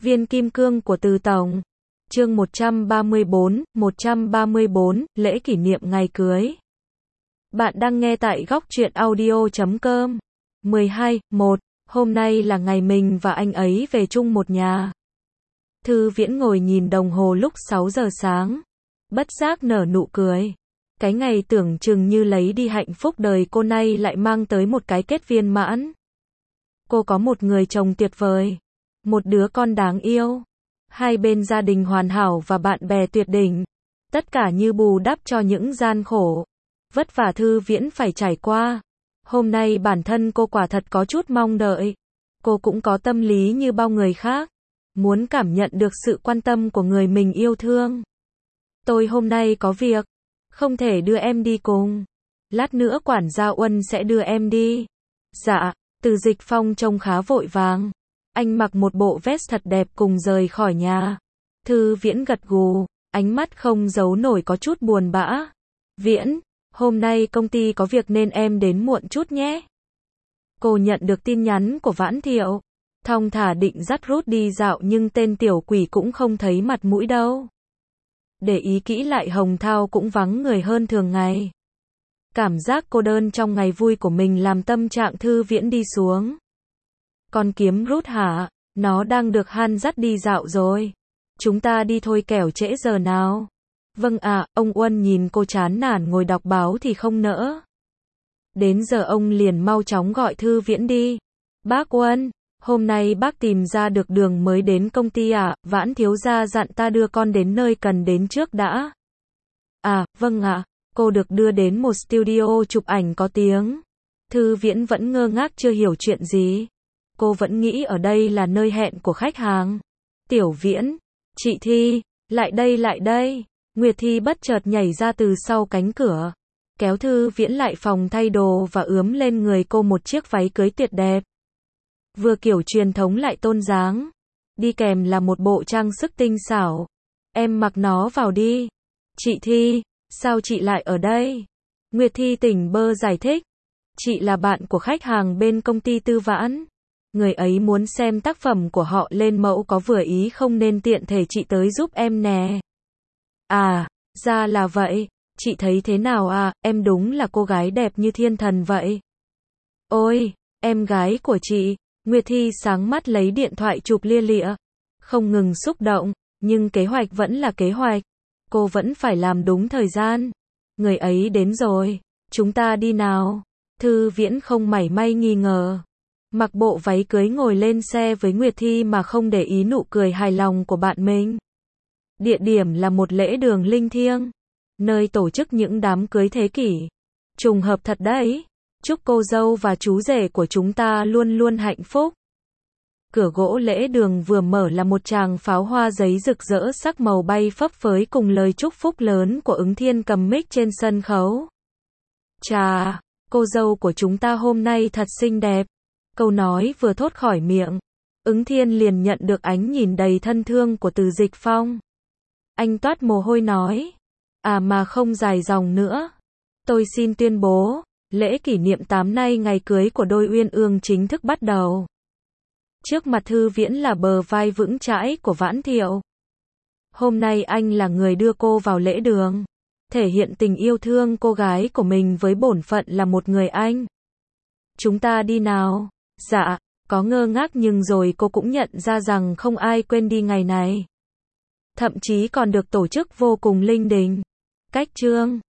Viên kim cương của Từ Tổng. Chương 134, lễ kỷ niệm ngày cưới. Bạn đang nghe tại góc truyện audio.com. 12.1. Hôm nay là ngày mình và anh ấy về chung một nhà. Thư Viễn ngồi nhìn đồng hồ lúc 6 giờ sáng. Bất giác nở nụ cười. Cái ngày tưởng chừng như lấy đi hạnh phúc đời cô nay lại mang tới một cái kết viên mãn. Cô có một người chồng tuyệt vời. Một đứa con đáng yêu. Hai bên gia đình hoàn hảo và bạn bè tuyệt đỉnh. Tất cả như bù đắp cho những gian khổ, vất vả Thư Viễn phải trải qua. Hôm nay bản thân cô quả thật có chút mong đợi. Cô cũng có tâm lý như bao người khác. Muốn cảm nhận được sự quan tâm của người mình yêu thương. Tôi hôm nay có việc. Không thể đưa em đi cùng. Lát nữa quản gia Uân sẽ đưa em đi. Dạ. Từ Dịch Phong trông khá vội vàng. Anh mặc một bộ vest thật đẹp cùng rời khỏi nhà. Thư Viễn gật gù, ánh mắt không giấu nổi có chút buồn bã. Viễn, hôm nay công ty có việc nên em đến muộn chút nhé. Cô nhận được tin nhắn của Vãn Thiệu. Thong thả định dắt Ruth đi dạo nhưng tên tiểu quỷ cũng không thấy mặt mũi đâu. Để ý kỹ lại Hồng Thao cũng vắng người hơn thường ngày. Cảm giác cô đơn trong ngày vui của mình làm tâm trạng Thư Viễn đi xuống. Con kiếm Ruth hả? Nó đang được Han dắt đi dạo rồi. Chúng ta đi thôi kẻo trễ giờ nào. Vâng ạ, ông Uân nhìn cô chán nản ngồi đọc báo thì không nỡ. Đến giờ ông liền mau chóng gọi Thư Viễn đi. Bác Uân, hôm nay bác tìm ra được đường mới đến công ty à? Vãn thiếu gia dặn ta đưa con đến nơi cần đến trước đã. À, vâng ạ. Cô được đưa đến một studio chụp ảnh có tiếng. Thư Viễn vẫn ngơ ngác chưa hiểu chuyện gì. Cô vẫn nghĩ ở đây là nơi hẹn của khách hàng. Tiểu Viễn, chị Thi, lại đây. Nguyệt Thi bất chợt nhảy ra từ sau cánh cửa. Kéo Thư Viễn lại phòng thay đồ và ướm lên người cô một chiếc váy cưới tuyệt đẹp. Vừa kiểu truyền thống lại tôn dáng. Đi kèm là một bộ trang sức tinh xảo. Em mặc nó vào đi. Chị Thi, sao chị lại ở đây? Nguyệt Thi tỉnh bơ giải thích. Chị là bạn của khách hàng bên công ty Tư Vãn. Người ấy muốn xem tác phẩm của họ lên mẫu có vừa ý không nên tiện thể chị tới giúp em nè. À, ra là vậy. Chị thấy thế nào à? Em đúng là cô gái đẹp như thiên thần vậy. Ôi, em gái của chị. Nguyệt Thi sáng mắt lấy điện thoại chụp lia lịa. Không ngừng xúc động, nhưng kế hoạch vẫn là kế hoạch. Cô vẫn phải làm đúng thời gian. Người ấy đến rồi. Chúng ta đi nào. Thư Viễn không mảy may nghi ngờ. Mặc bộ váy cưới ngồi lên xe với Nguyệt Thi mà không để ý nụ cười hài lòng của bạn mình. Địa điểm là một lễ đường linh thiêng. Nơi tổ chức những đám cưới thế kỷ. Trùng hợp thật đấy. Chúc cô dâu và chú rể của chúng ta luôn luôn hạnh phúc. Cửa gỗ lễ đường vừa mở là một tràng pháo hoa giấy rực rỡ sắc màu bay phấp phới cùng lời chúc phúc lớn của Ứng Thiên cầm mic trên sân khấu. Chà, cô dâu của chúng ta hôm nay thật xinh đẹp. Câu nói vừa thốt khỏi miệng, Ứng Thiên liền nhận được ánh nhìn đầy thân thương của Từ Dịch Phong. Anh toát mồ hôi nói, à mà không dài dòng nữa. Tôi xin tuyên bố, lễ kỷ niệm 8 nay ngày cưới của đôi Uyên Ương chính thức bắt đầu. Trước mặt Thư Viễn là bờ vai vững chãi của Vãn Thiệu. Hôm nay anh là người đưa cô vào lễ đường, thể hiện tình yêu thương cô gái của mình với bổn phận là một người anh. Chúng ta đi nào. Dạ, có ngơ ngác nhưng rồi cô cũng nhận ra rằng không ai quên đi ngày này. Thậm chí còn được tổ chức vô cùng linh đình. Cách chương